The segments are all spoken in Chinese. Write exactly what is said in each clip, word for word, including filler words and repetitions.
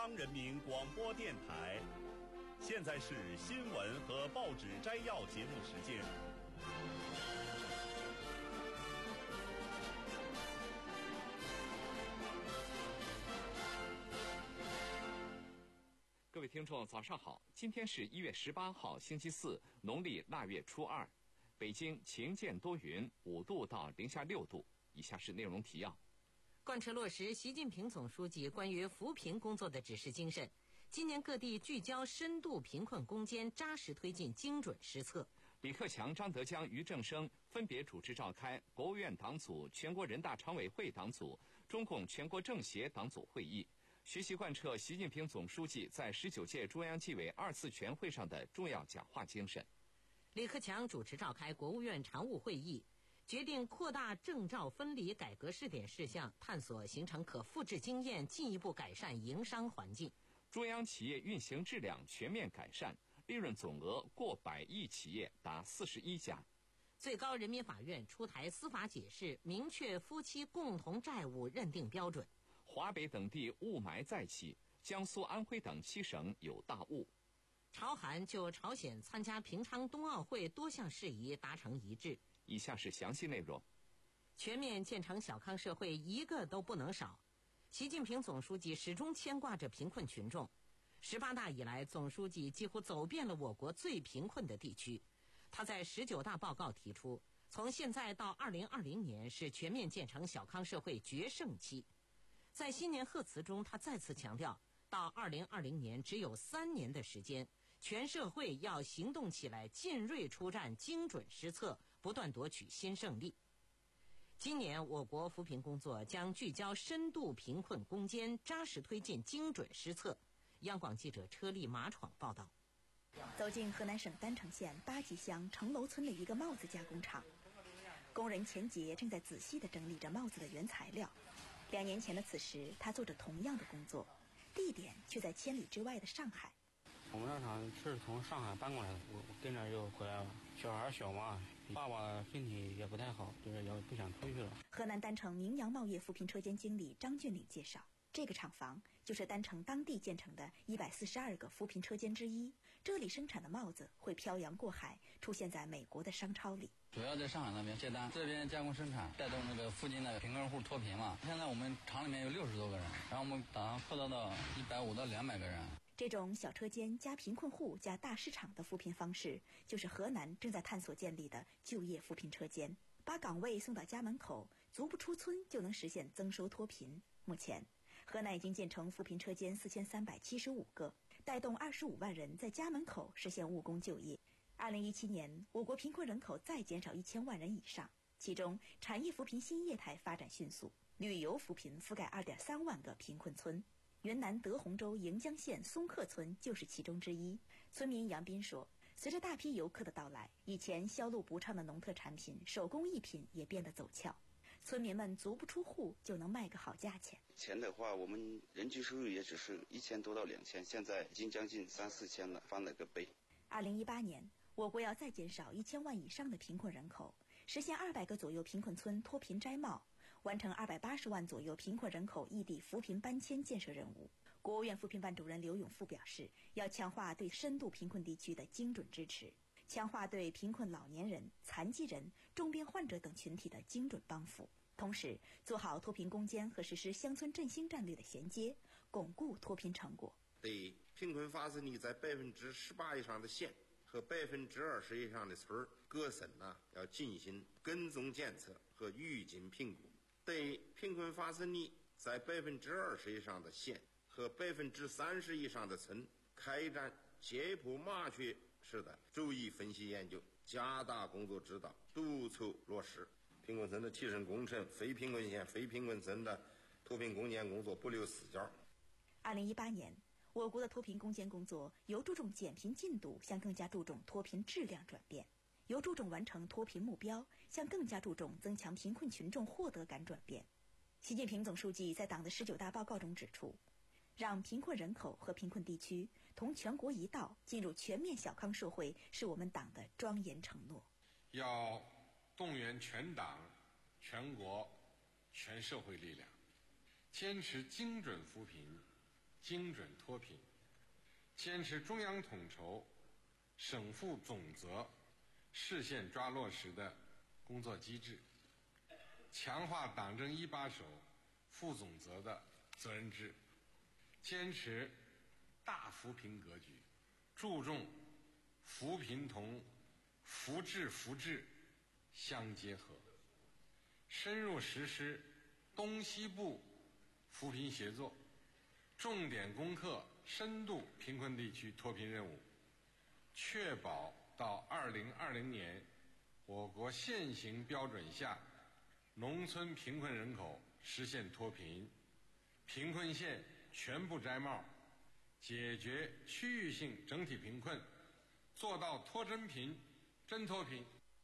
央人民广播电台。现在是新闻和报纸摘要节目时间。 各位听众早上好，今天是一月十八号星期四，农历腊月初二。北京晴间多云，五度到零下六度。以下是内容提要。 贯彻落实习近平总书记关于扶贫工作的指示精神，今年各地聚焦深度贫困攻坚，扎实推进精准施策。 李克强、张德江、俞正声分别主持召开国务院党组、全国人大常委会党组、中共全国政协党组会议，学习贯彻习近平总书记在十九届中央纪委二次全会上的重要讲话精神。 李克强主持召开国务院常务会议，决定扩大证照分离改革试点事项，探索形成可复制经验，进一步改善营商环境。 中央企业运行质量全面改善，利润总额过百亿企业达四十一家。 最高人民法院出台司法解释，明确夫妻共同债务认定标准。 华北等地雾霾再起，江苏、安徽等七省有大雾。 朝韩就朝鲜参加平昌冬奥会多项事宜达成一致。 以下是详细内容。 全面建成小康社会一个都不能少。习近平总书记始终牵挂着贫困群众。十八大以来，总书记几乎走遍了我国最贫困的地区。他在十九大报告提出，从现在到二零二零年是全面建成小康社会决胜期。在新年贺词中，他再次强调，到二零二零年只有三年的时间，全社会要行动起来，尖锐出战，精准施策，不断夺取新胜利。今年我国扶贫工作将聚焦深度贫困攻坚，扎实推进精准施策。央广记者车丽马闯报道。 走进河南省郸城县八集乡城楼村的一个帽子加工厂，工人钱杰正在仔细地整理着帽子的原材料。两年前的此时，他做着同样的工作，地点却在千里之外的上海。 我们那厂是从上海搬过来的，我我跟着又回来了。小孩小嘛，爸爸身体也不太好，就是也不想出去了。 河南郸城名扬贸业扶贫车间经理张俊岭介绍，这个厂房就是郸城当地建成的一百四十二个扶贫车间之一。这里生产的帽子会漂洋过海，出现在美国的商超里。 主要在上海那边接单，这边加工生产，带动那个附近的贫困户脱贫嘛。现在我们厂里面有六十多个人，然后我们打算扩大到一百五到两百个人。 这种小车间加贫困户加大市场的扶贫方式，就是河南正在探索建立的就业扶贫车间。把岗位送到家门口，足不出村就能实现增收脱贫。目前，河南已经建成扶贫车间四千三百七十五个，带动二十五万人在家门口实现务工就业。二零一七年，我国贫困人口再减少一千万人以上，其中产业扶贫新业态发展迅速，旅游扶贫覆盖二点三万个贫困村。云南德宏州盈江县松克村就是其中之一。村民杨斌说，随着大批游客的到来，以前销路不畅的农特产品、手工艺品也变得走俏。村民们足不出户就能卖个好价钱。 钱的话，我们人均收入也只是一千多到两千，现在已经将近三四千了，翻了个倍。 二零一八年，我国要再减少一千万以上的贫困人口，实现二百个左右贫困村脱贫摘帽，完成二百八十万左右贫困人口异地扶贫搬迁建设任务。国务院扶贫办主任刘永富表示，要强化对深度贫困地区的精准支持，强化对贫困老年人、残疾人、重病患者等群体的精准帮扶，同时做好脱贫攻坚和实施乡村振兴战略的衔接，巩固脱贫成果。 对贫困发生率在百分之十八以上的县和百分之二十以上的村儿，各省呢要进行跟踪监测和预警评估。对贫困发生率在百分之二十以上的县和百分之三十以上的村，开展解剖麻雀式的逐一分析研究，加大工作指导，督促落实贫困村的提升工程、非贫困县、非贫困村的脱贫攻坚工作不留死角。 二零一八年，我国的脱贫攻坚工作由注重减贫进度向更加注重脱贫质量转变，由注重完成脱贫目标向更加注重增强贫困群众获得感转变。习近平总书记在党的十九大报告中指出，让贫困人口和贫困地区同全国一道进入全面小康社会，是我们党的庄严承诺。 要动员全党、全国、全社会力量，坚持精准扶贫、 精准脱贫，坚持中央统筹、省府总责、市县抓落实的工作机制，强化党政一把手、副总责的责任制，坚持大扶贫格局，注重扶贫同扶治扶治相结合，深入实施东西部扶贫协作，重点攻克深度贫困地区脱贫任务，确保到二零二零年，我国现行标准下农村贫困人口实现脱贫，贫困县全部摘帽，解决区域性整体贫困，做到脱真贫、真脱贫。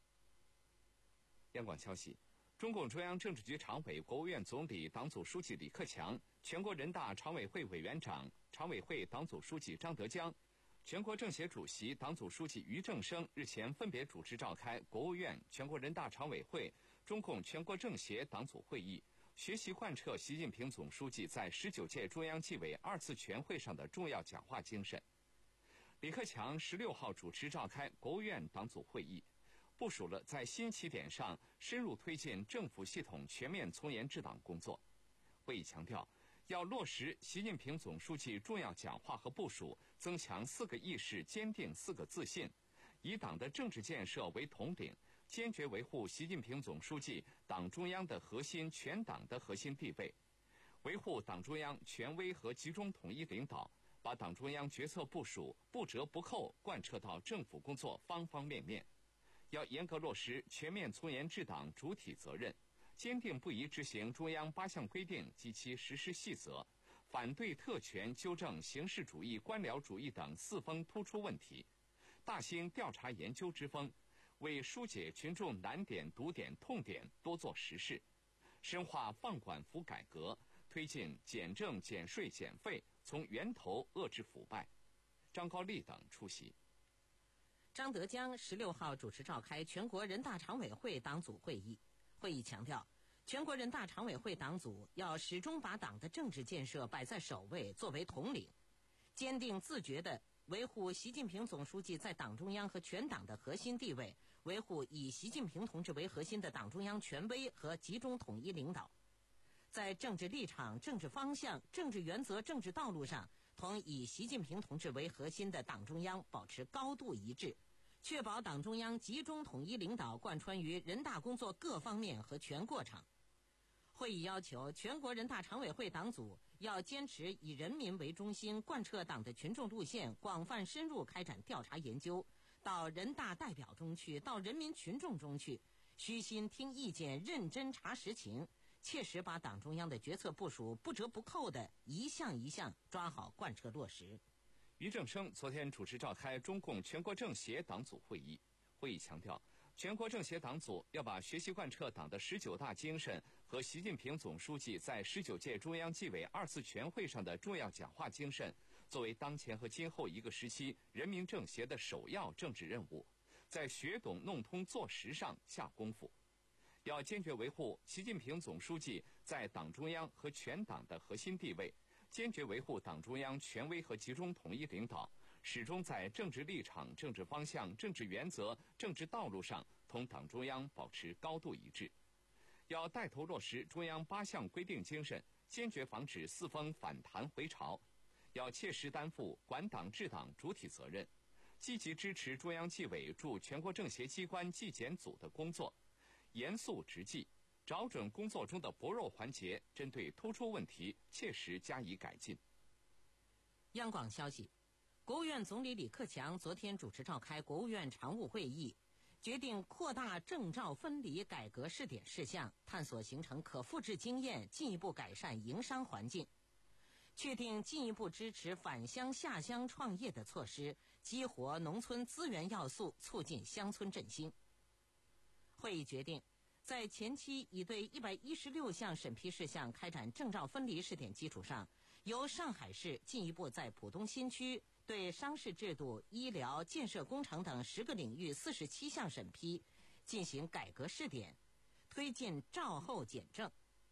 央广消息，中共中央政治局常委、国务院总理、党组书记李克强，全国人大常委会委员长、常委会党组书记张德江，全国政协主席、党组书记俞正声日前分别主持召开国务院、全国人大常委会、中共全国政协党组会议，学习贯彻习近平总书记在十九届中央纪委二次全会上的重要讲话精神。李克强十六号主持召开国务院党组会议，部署了在新起点上深入推进政府系统全面从严治党工作。会议强调，要落实习近平总书记重要讲话和部署，增强四个意识，坚定四个自信，以党的政治建设为统领，坚决维护习近平总书记党中央的核心、全党的核心地位，维护党中央权威和集中统一领导，把党中央决策部署不折不扣贯彻到政府工作方方面面。要严格落实全面从严治党主体责任，坚定不移执行中央八项规定及其实施细则，反对特权、纠正形式主义、官僚主义等四风突出问题，大兴调查研究之风，为疏解群众难点、堵点、痛点多做实事，深化放管服改革，推进减政、减税、减费，从源头遏制腐败。张高丽等出席。 张德江十六号主持召开全国人大常委会党组会议，会议强调，全国人大常委会党组要始终把党的政治建设摆在首位，作为统领，坚定自觉地维护习近平总书记在党中央和全党的核心地位，维护以习近平同志为核心的党中央权威和集中统一领导，在政治立场、政治方向、政治原则、政治道路上，同以习近平同志为核心的党中央保持高度一致，确保党中央集中统一领导贯穿于人大工作各方面和全过程。会议要求全国人大常委会党组要坚持以人民为中心，贯彻党的群众路线，广泛深入开展调查研究，到人大代表中去，到人民群众中去，虚心听意见，认真查实情，切实把党中央的决策部署不折不扣的一项一项抓好贯彻落实。 俞正声昨天主持召开中共全国政协党组会议，会议强调，全国政协党组要把学习贯彻党的十九大精神和习近平总书记在十九届中央纪委二次全会上的重要讲话精神，作为当前和今后一个时期人民政协的首要政治任务，在学懂弄通做实上下功夫。要坚决维护习近平总书记在党中央和全党的核心地位，坚决维护党中央权威和集中统一领导，始终在政治立场、政治方向、政治原则、政治道路上同党中央保持高度一致。要带头落实中央八项规定精神，坚决防止四风反弹回潮。要切实担负管党治党主体责任，积极支持中央纪委驻全国政协机关纪检组的工作，严肃执纪，找准工作中的薄弱环节，针对突出问题切实加以改进。 央广消息，国务院总理李克强昨天主持召开国务院常务会议，决定扩大证照分离改革试点事项，探索形成可复制经验，进一步改善营商环境，确定进一步支持返乡下乡创业的措施，激活农村资源要素，促进乡村振兴。会议决定，在前期已对一百一十六项审批事项开展证照分离试点基础上，由上海市进一步在浦东新区对商事制度、医疗、建设工程等十个领域四十七项审批进行改革试点，推进照后检证。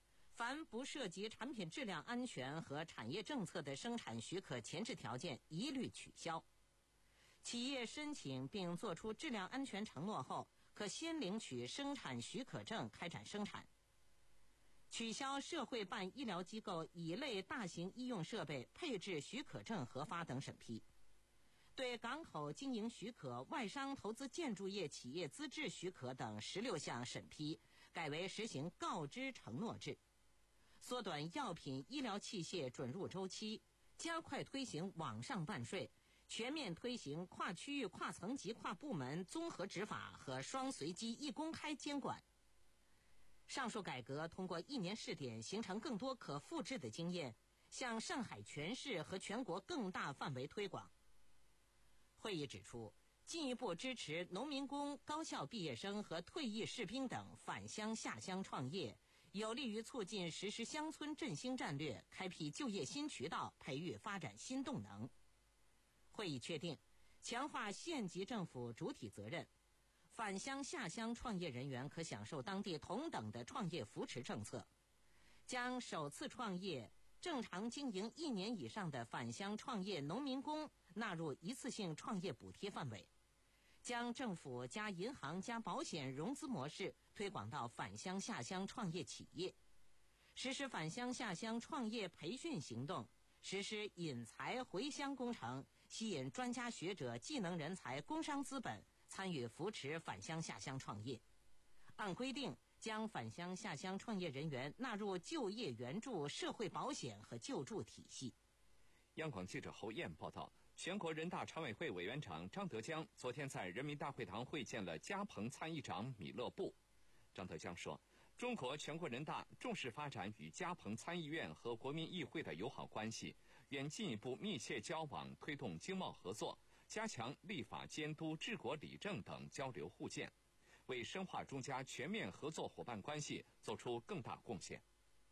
凡不涉及产品质量安全和产业政策的生产许可前置条件一律取消。企业申请并作出质量安全承诺后，可先领取生产许可证开展生产。取消社会办医疗机构乙类大型医用设备配置许可证核发等审批。对港口经营许可、外商投资建筑业企业资质许可等十六项审批，改为实行告知承诺制，缩短药品、医疗器械准入周期，加快推行网上办税，全面推行跨区域、跨层级、跨部门综合执法和双随机一公开监管。上述改革通过一年试点，形成更多可复制的经验，向上海全市和全国更大范围推广。会议指出，进一步支持农民工、高校毕业生和退役士兵等返乡下乡创业，有利于促进实施乡村振兴战略，开辟就业新渠道，培育发展新动能。会议确定，强化县级政府主体责任，返乡下乡创业人员可享受当地同等的创业扶持政策，将首次创业、正常经营一年以上的返乡创业农民工纳入一次性创业补贴范围，将政府加银行加保险融资模式推广到返乡下乡创业企业，实施返乡下乡创业培训行动，实施引才回乡工程，吸引专家学者、技能人才、工商资本参与扶持返乡下乡创业。按规定，将返乡下乡创业人员纳入就业援助、社会保险和救助体系。 央广记者侯燕报道。全国人大常委会委员长张德江昨天在人民大会堂会见了加蓬参议长米勒布。张德江说，中国全国人大重视发展与加蓬参议院和国民议会的友好关系，愿进一步密切交往，推动经贸合作，加强立法监督、治国理政等交流互鉴，为深化中加全面合作伙伴关系做出更大贡献。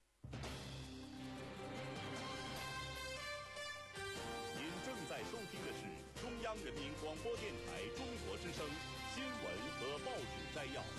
在收听的是中央人民广播电台中国之声新闻和报纸摘要。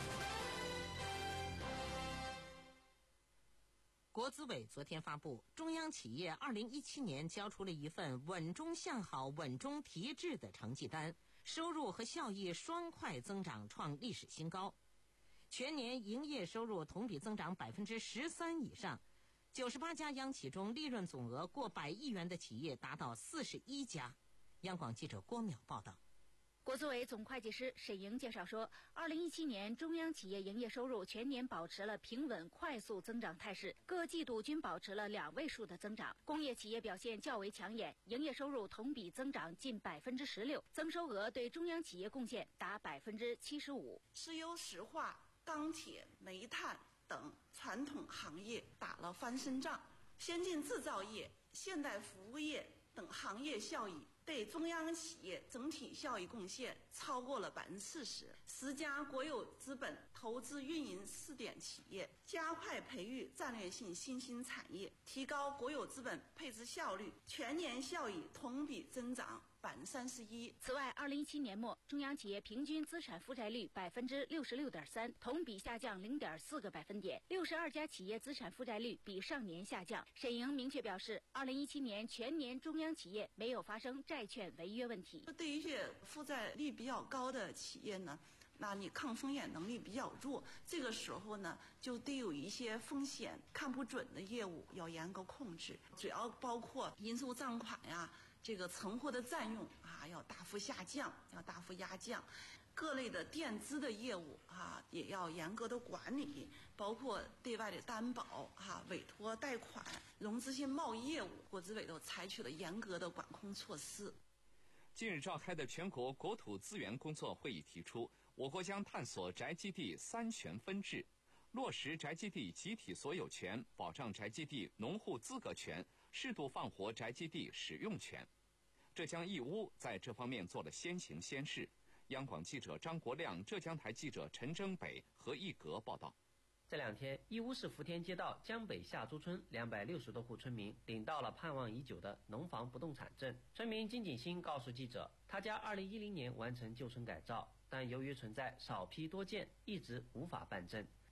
国资委昨天发布，中央企业二零一七年交出了一份稳中向好、稳中提质的成绩单，收入和效益双快增长，创历史新高。全年营业收入同比增长百分之十三以上。九十八家央企中，利润总额过百亿元的企业达到四十一家。央广记者郭淼报道。 国资委总会计师沈莹介绍说，二零一七年中央企业营业收入全年保持了平稳快速增长态势，各季度均保持了两位数的增长。工业企业表现较为抢眼，营业收入同比增长近百分之十六，增收额对中央企业贡献达百分之七十五。 石油石化、钢铁、煤炭等传统行业打了翻身仗，先进制造业、现代服务业等行业效益对中央企业整体效益贡献超过了百分之四十。十家国有资本投资运营试点企业，加快培育战略性新兴产业，提高国有资本配置效率，全年效益同比增长百分之三十一。 此外，二零一七年末，中央企业平均资产负债率百分之六十六点三，同比下降零点四个百分点。六十二家企业资产负债率比上年下降。沈莹明确表示，二零一七年全年中央企业没有发生债券违约问题。 对于一些负债率比较高的企业呢，那你抗风险能力比较弱，这个时候呢，就得有一些风险看不准的业务要严格控制，主要包括应收账款呀。这个存货的占用啊，要大幅下降，要大幅压降；各类的垫资的业务啊，也要严格的管理，包括对外的担保啊、委托贷款、融资性贸易业务，国资委都采取了严格的管控措施。 近日召开的全国国土资源工作会议提出，我国将探索宅基地三权分置，落实宅基地集体所有权，保障宅基地农户资格权，适度放活宅基地使用权。浙江义乌在这方面做了先行先试。央广记者张国亮、浙江台记者陈征北和一格报道。 这两天，义乌市福田街道江北下朱村两百六十多户村民领到了盼望已久的农房不动产证。村民金景新告诉记者，他家二零一零年完成旧村改造，但由于存在少批多建，一直无法办证。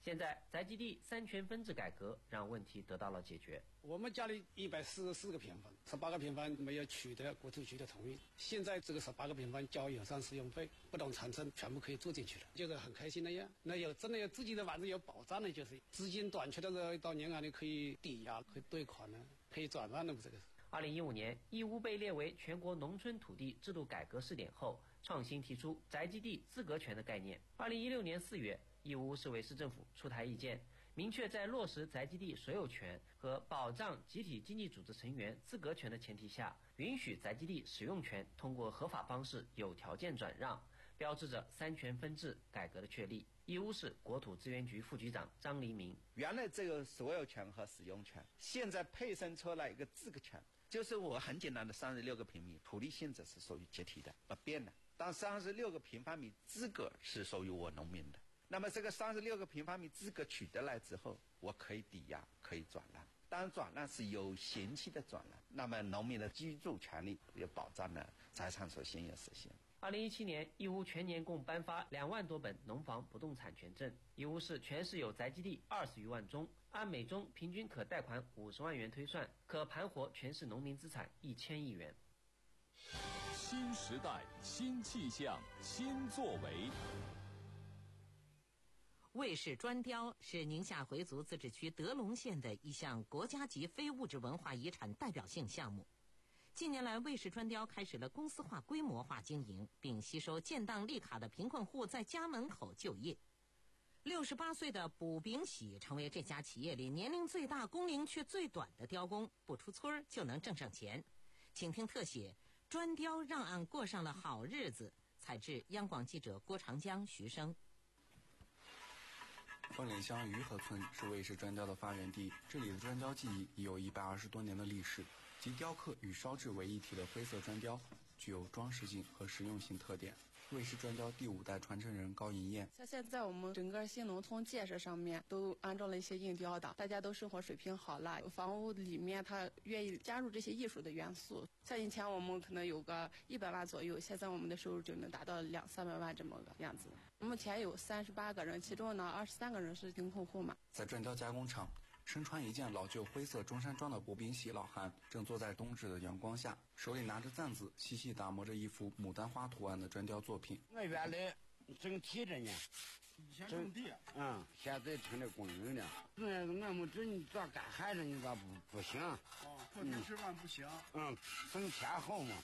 现在宅基地三权分置改革让问题得到了解决。 我们家里一百四十四个平方，十八个平方没有取得国土局的同意，现在这个十八个平方交有上使用费，不动产证全部可以住进去了，就是很开心的呀。那有真的有自己的房子有保障的，就是资金短缺的时候到银行里可以抵押、可以兑款呢，可以转让的这个。 二零一五年，义乌被列为全国农村土地制度改革试点后，创新提出宅基地资格权的概念。二零一六年四月，义乌市委市政府出台意见，明确在落实宅基地所有权和保障集体经济组织成员资格权的前提下，允许宅基地使用权通过合法方式有条件转让，标志着三权分置改革的确立。义乌市国土资源局副局长张黎明： 原来这个所有权和使用权，现在配生出来一个资格权，就是我很简单的三十六个平米，土地性质是属于集体的，不变的。但三十六个平方米资格是属于我农民的。那么这个三十六个平方米资格取得来之后，我可以抵押，可以转让。当然转让是有限期的转让，那么农民的居住权利也保障了，财产所性也实现。 二零一七年，义乌全年共颁发两万多本农房不动产权证。义乌市全市有宅基地二十余万宗，按每宗平均可贷款五十万元推算，可盘活全市农民资产一千亿元。 新时代，新气象，新作为。 卫氏砖雕是宁夏回族自治区德龙县的一项国家级非物质文化遗产代表性项目。近年来，卫氏砖雕开始了公司化、规模化经营，并吸收建档立卡的贫困户在家门口就业。六十八岁的卜炳喜成为这家企业里年龄最大、工龄却最短的雕工，不出村就能挣上钱。请听特写：砖雕让俺过上了好日子。采制央广记者郭长江、徐生。 凤脸乡鱼河村是卫氏砖雕的发源地，这里的砖雕技艺已有一百二十多年的历史。集雕刻与烧制为一体的灰色砖雕，具有装饰性和实用性特点。卫氏砖雕第五代传承人高银燕： 像现在我们整个新农村建设上面都按照了一些硬雕的，大家都生活水平好了，房屋里面他愿意加入这些艺术的元素。像以前我们可能有个一百万左右，现在我们的收入就能达到两三百万这么个样子。目前有三十八个人，其中呢二十三个人是贫困户嘛。 在砖雕加工厂，身穿一件老旧灰色中山装的卜炳喜老汉正坐在冬至的阳光下，手里拿着簪子，细细打磨着一幅牡丹花图案的砖雕作品。 我原来种地着呢， 以前种地， 嗯，现在成了工人了。那我们这你咋干孩子，你咋不不行？ 哦，靠天吃饭不行。 嗯，省钱好嘛。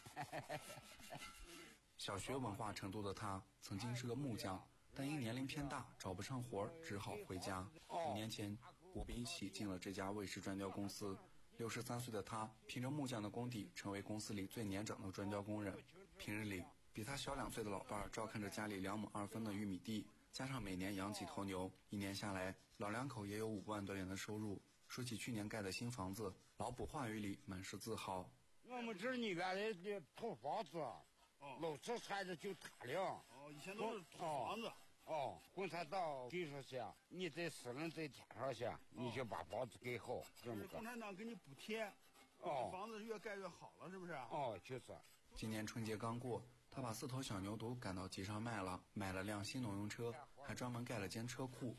小学文化程度的他，曾经是个木匠，但因年龄偏大，找不上活儿，只好回家。五年前，卜炳喜进了这家卫氏砖雕公司。六十三岁的他，凭着木匠的功底，成为公司里最年长的砖雕工人。平日里，比他小两岁的老伴儿照看着家里两亩二分的玉米地，加上每年养几头牛，一年下来，老两口也有五万多元的收入。说起去年盖的新房子，老卜话语里满是自豪。 我们这儿你原来的土房子，楼层拆的就塌了。 哦，以前都是土房子。 哦，共产党技术下，你在私人在天上下，你就把房子盖好。这么共产党给你补贴， 哦， 房子越盖越好了，是不是？ 哦，就是。 今年春节刚过，他把四头小牛犊赶到集上卖了，买了辆新农用车，还专门盖了间车库。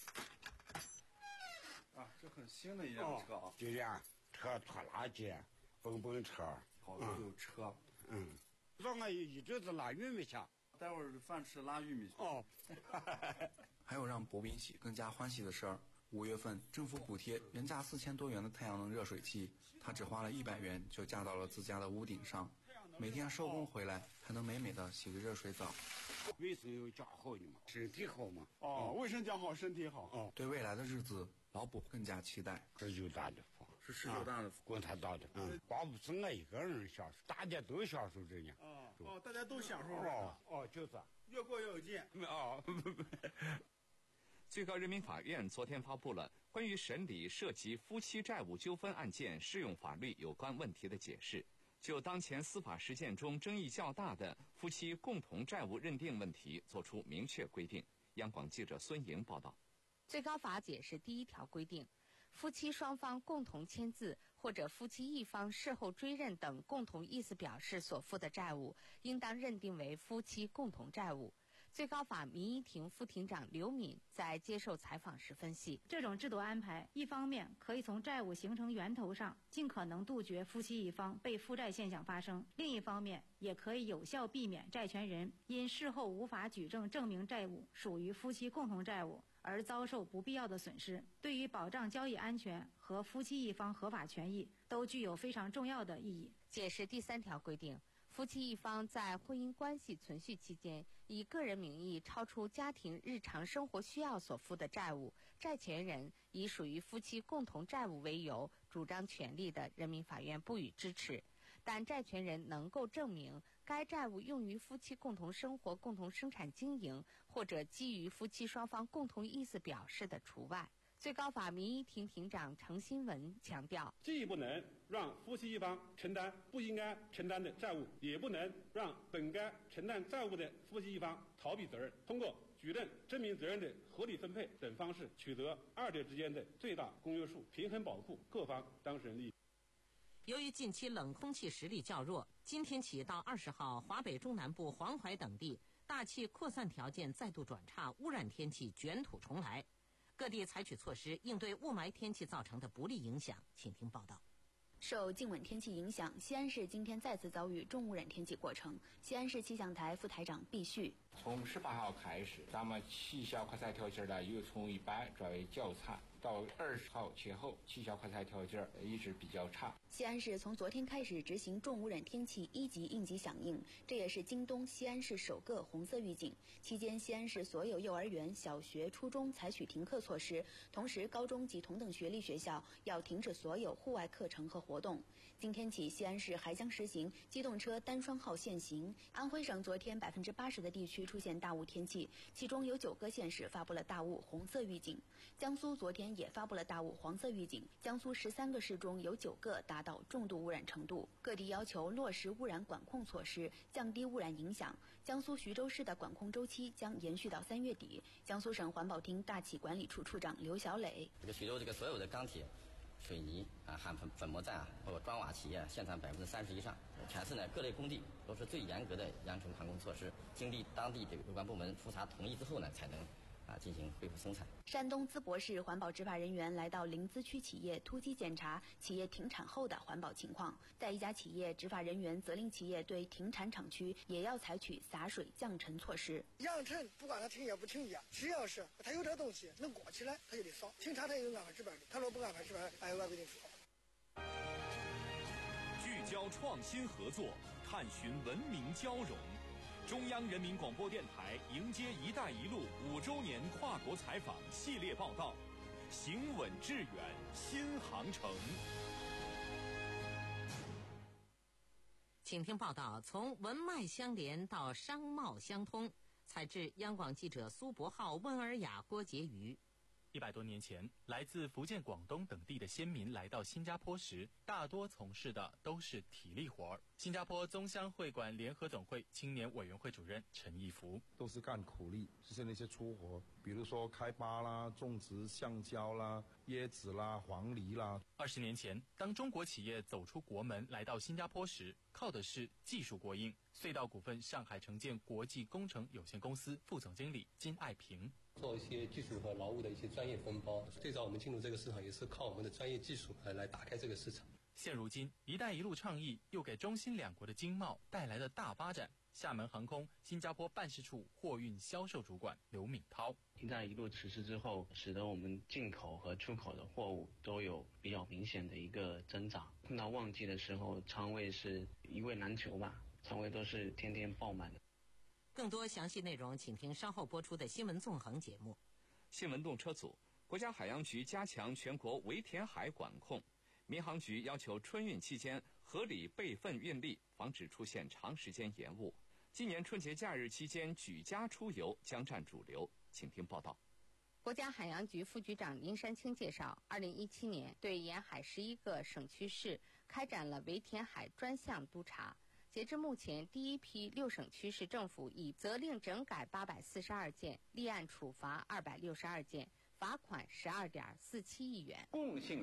啊，这很新的一辆车啊！ 哦、就这样，车拖拉机，蹦蹦车， 好多有车。 嗯，让我一阵子拉玉米去。 待会儿饭吃拉玉米去。 哦， 还有让卜炳喜更加欢喜的事儿。五月份，政府补贴原价四千多元的太阳能热水器，他只花了一百元就架到了自家的屋顶上。每天收工回来，还能美美的洗个热水澡。 卫生又讲好的嘛，身体好嘛。 哦，卫生讲好，身体好。 哦， 对未来的日子，老卜更加期待。 这就大的房， 是十九大的共产党的。嗯，光不是我一个人享受，大家都享受这呢。 哦哦，大家都享受这哦哦，就是。 越过越有劲。 哦。 最高人民法院昨天发布了关于审理涉及夫妻债务纠纷案件适用法律有关问题的解释，就当前司法实践中争议较大的夫妻共同债务认定问题作出明确规定。央广记者孙莹报道。 最高法解释第一条规定，夫妻双方共同签字或者夫妻一方事后追认等共同意思表示所负的债务，应当认定为夫妻共同债务。 最高法民医庭副庭长刘敏在接受采访时分析， 这种制度安排，一方面可以从债务形成源头上尽可能杜绝夫妻一方被负债现象发生，另一方面也可以有效避免债权人因事后无法举证证明债务属于夫妻共同债务而遭受不必要的损失，对于保障交易安全和夫妻一方合法权益都具有非常重要的意义。 解释第三条规定，夫妻一方在婚姻关系存续期间，以个人名义超出家庭日常生活需要所负的债务，债权人以属于夫妻共同债务为由主张权利的，人民法院不予支持。但债权人能够证明该债务用于夫妻共同生活、共同生产经营，或者基于夫妻双方共同意思表示的除外。最高法民医庭庭长程新文强调， 既不能让夫妻一方承担不应该承担的债务，也不能让本该承担债务的夫妻一方逃避责任，通过举证证明责任的合理分配等方式，取得二者之间的最大公约数，平衡保护各方当事人利益。 由于近期冷空气实力较弱，今天起到二十号，华北中南部、黄淮等地大气扩散条件再度转差，污染天气卷土重来。各地采取措施应对雾霾天气造成的不利影响，请听报道。 受静稳天气影响，西安市今天再次遭遇重污染天气过程。西安市气象台副台长毕旭： 从十八号开始，咱们气象扩散条件呢又从一般转为较差，到二十号前后，气象扩散条件一直比较差。 西安市从昨天开始执行重污染天气一级应急响应，这也是今冬西安市首个红色预警。期间，西安市所有幼儿园、小学、初中采取停课措施，同时高中及同等学历学校要停止所有户外课程和活动。今天起，西安市还将实行机动车单双号限行。安徽省昨天百分之八十的地区出现大雾天气，其中有九个县市发布了大雾红色预警。江苏昨天也发布了大雾黄色预警，江苏十三个市中有九个达到重度污染程度。各地要求落实污染管控措施，降低污染影响。江苏徐州市的管控周期将延续到三月底。江苏省环保厅大气管理处处长刘小磊： 这个徐州这个所有的钢铁、水泥啊、焊粉粉末站啊，包括砖瓦企业现场百分之三十以上，全市呢各类工地都是最严格的扬尘管控措施，经历当地这个有关部门复查同意之后呢，才能啊进行恢复生产。 山东淄博市环保执法人员来到临淄区企业突击检查企业停产后的环保情况。在一家企业，执法人员责令企业对停产厂区也要采取洒水降尘措施。 扬尘不管它停业不停业，只要是它有这东西能过起来，它就得扫。警察它有安排值班的，他说不安排值班，按有关规定处罚。 聚焦创新合作，探寻文明交融。中央人民广播电台迎接“一带一路”五周年跨国采访系列报道，行稳致远新航程。 请听报道：从文脉相连到商贸相通。采制央广记者苏博浩、温尔雅、郭婕妤。 一百多年前，来自福建、广东等地的先民来到新加坡时，大多从事的都是体力活儿。新加坡宗乡会馆联合总会青年委员会主任陈义福： 都是干苦力，就是那些粗活，比如说开疤啦、种植橡胶啦、椰子啦、黄梨啦。 二十年前，当中国企业走出国门来到新加坡时，靠的是技术过硬。隧道股份上海城建国际工程有限公司副总经理金爱平。 做一些技术和劳务的一些专业分包，最早我们进入这个市场也是靠我们的专业技术来来打开这个市场。 现如今，一带一路倡议又给中新两国的经贸带来了大发展。厦门航空新加坡办事处货运销售主管刘敏涛： 一带一路实施之后，使得我们进口和出口的货物都有比较明显的一个增长。碰到旺季的时候，仓位是一位难求吧，仓位都是天天爆满的。 更多详细内容，请听稍后播出的新闻纵横节目。 新闻动车组：国家海洋局加强全国围填海管控。民航局要求春运期间合理备份运力，防止出现长时间延误。今年春节假日期间举家出游将占主流，请听报道。 国家海洋局副局长林山青介绍，二零一七年对沿海十一个省区市开展了围填海专项督查。截至目前，第一批六省区市政府已责令整改八百四十二件，立案处罚二百六十二件，罚款十二点四七亿元。 共性的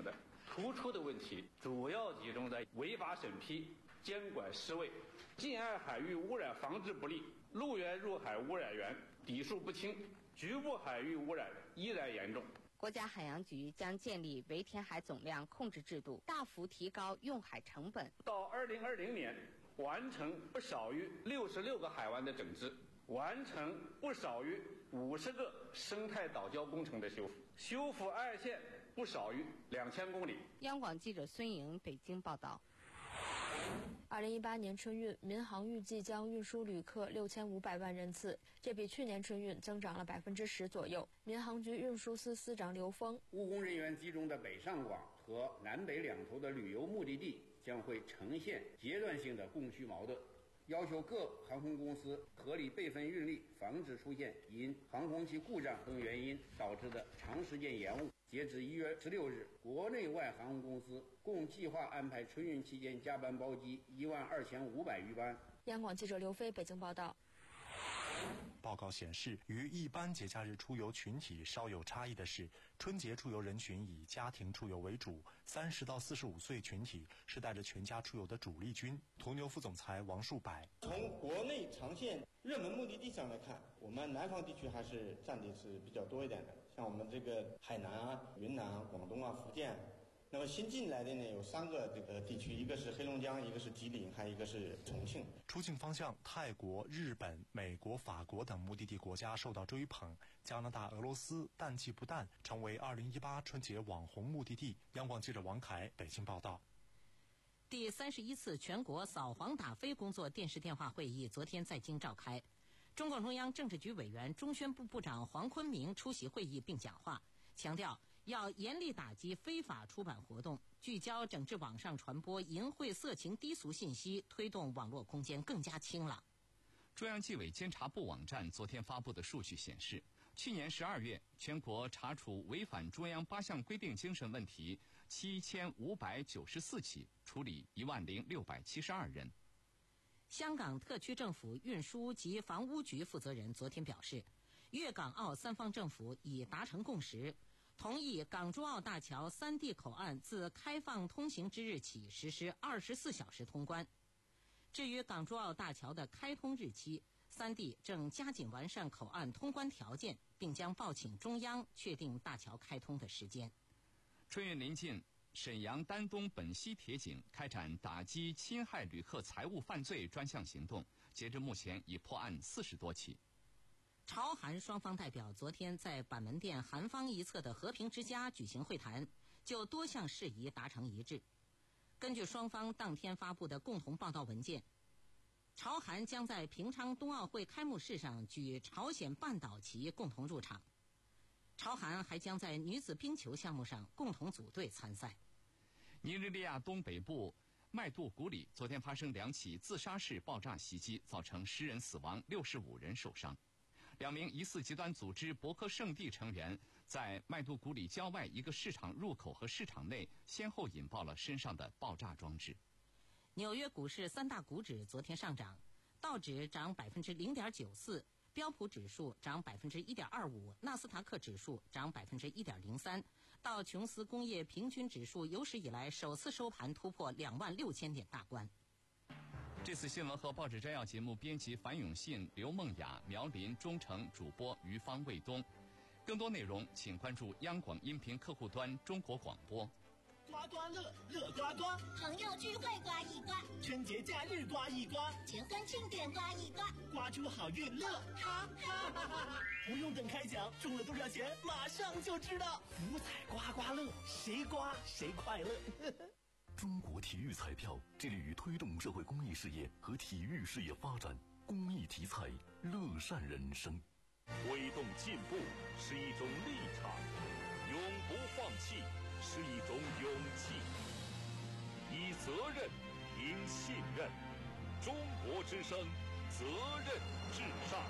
突出的问题主要集中在违法审批、监管失位、近岸海域污染防治不力、陆源入海污染源底数不清、局部海域污染依然严重。 国家海洋局将建立围填海总量控制制度，大幅提高用海成本。 到二零二零年，完成不少于六十六个海湾的整治，完成不少于五十个生态岛礁工程的修复，修复岸线不少于两千公里。 央广记者孙莹北京报道。 二零一八年春运，民航预计将运输旅客六千五百万人次，这比去年春运增长了百分之十左右。民航局运输司司长刘峰： 务工人员集中的北上广和南北两头的旅游目的地将会呈现阶段性的供需矛盾，要求各航空公司合理备份运力，防止出现因航空器故障等原因导致的长时间延误。截至一月十六日，国内外航空公司共计划安排春运期间加班包机一万二千五百余班。 央广记者刘飞北京报道。 报告显示，与一般节假日出游群体稍有差异的是，春节出游人群以家庭出游为主，三十到四十五岁群体是带着全家出游的主力军。途牛副总裁王树柏： 从国内长线热门目的地上来看，我们南方地区还是占的是比较多一点的，像我们这个海南啊、云南啊、广东啊、福建。那么新进来的呢有三个这个地区，一个是黑龙江，一个是吉林，还有一个是重庆。 出境方向，泰国、日本、美国、法国等目的地国家受到追捧，加拿大、俄罗斯淡季不淡，成为二零一八春节网红目的地。央广记者王凯北京报道。 第三十一次全国扫黄打非工作电视电话会议昨天在京召开，中共中央政治局委员、中宣部部长黄坤明出席会议并讲话，强调要严厉打击非法出版活动，聚焦整治网上传播淫秽色情低俗信息，推动网络空间更加清朗。 中央纪委监察部网站昨天发布的数据显示，去年十二月，全国查处违反中央八项规定精神问题七千五百九十四起，处理一万零六百七十二人。 香港特区政府运输及房屋局负责人昨天表示，粤港澳三方政府已达成共识，同意港珠澳大桥三地口岸自开放通行之日起实施二十四小时通关。至于港珠澳大桥的开通日期，三地正加紧完善口岸通关条件，并将报请中央确定大桥开通的时间。 春运临近，沈阳丹东本溪铁警开展打击侵害旅客财物犯罪专项行动，截至目前已破案四十多起。 朝韩双方代表昨天在板门店韩方一侧的和平之家举行会谈，就多项事宜达成一致。根据双方当天发布的共同报道文件，朝韩将在平昌冬奥会开幕式上举朝鲜半岛旗共同入场。朝韩还将在女子冰球项目上共同组队参赛。 尼日利亚东北部麦杜古里昨天发生两起自杀式爆炸袭击，造成十人死亡，六十五人受伤。两名疑似极端组织博克圣地成员在麦杜古里郊外一个市场入口和市场内先后引爆了身上的爆炸装置。 纽约股市三大股指昨天上涨，道指涨百分之零点九四，标普指数涨百分之一点二五，纳斯达克指数涨百分之一点零三，道琼斯工业平均指数有史以来首次收盘突破两万六千点大关。 这次新闻和报纸摘要节目编辑樊永信、刘梦雅，苗林、忠诚，主播于芳、卫东。更多内容请关注央广音频客户端中国广播。 刮刮乐，乐刮刮， 朋友聚会刮一刮， 春节假日刮一刮， 结婚庆典刮一刮， 刮出好运乐，哈哈哈哈！不用等开奖，中了多少钱马上就知道。福彩刮刮乐，谁刮谁快乐。 中国体育彩票致力于推动社会公益事业和体育事业发展，公益体彩，乐善人生。 推动进步是一种立场，永不放弃是一种勇气。以责任赢信任，中国之声，责任至上。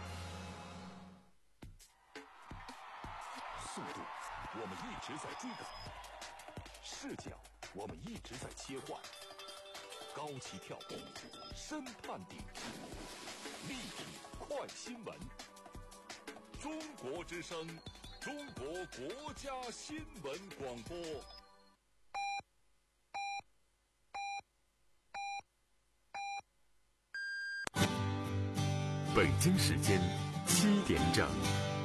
速度，我们一直在追赶；视角，我们一直在切换。高起跳动，深探底，立体快新闻。中国之声，中国国家新闻广播。 北京时间七点整。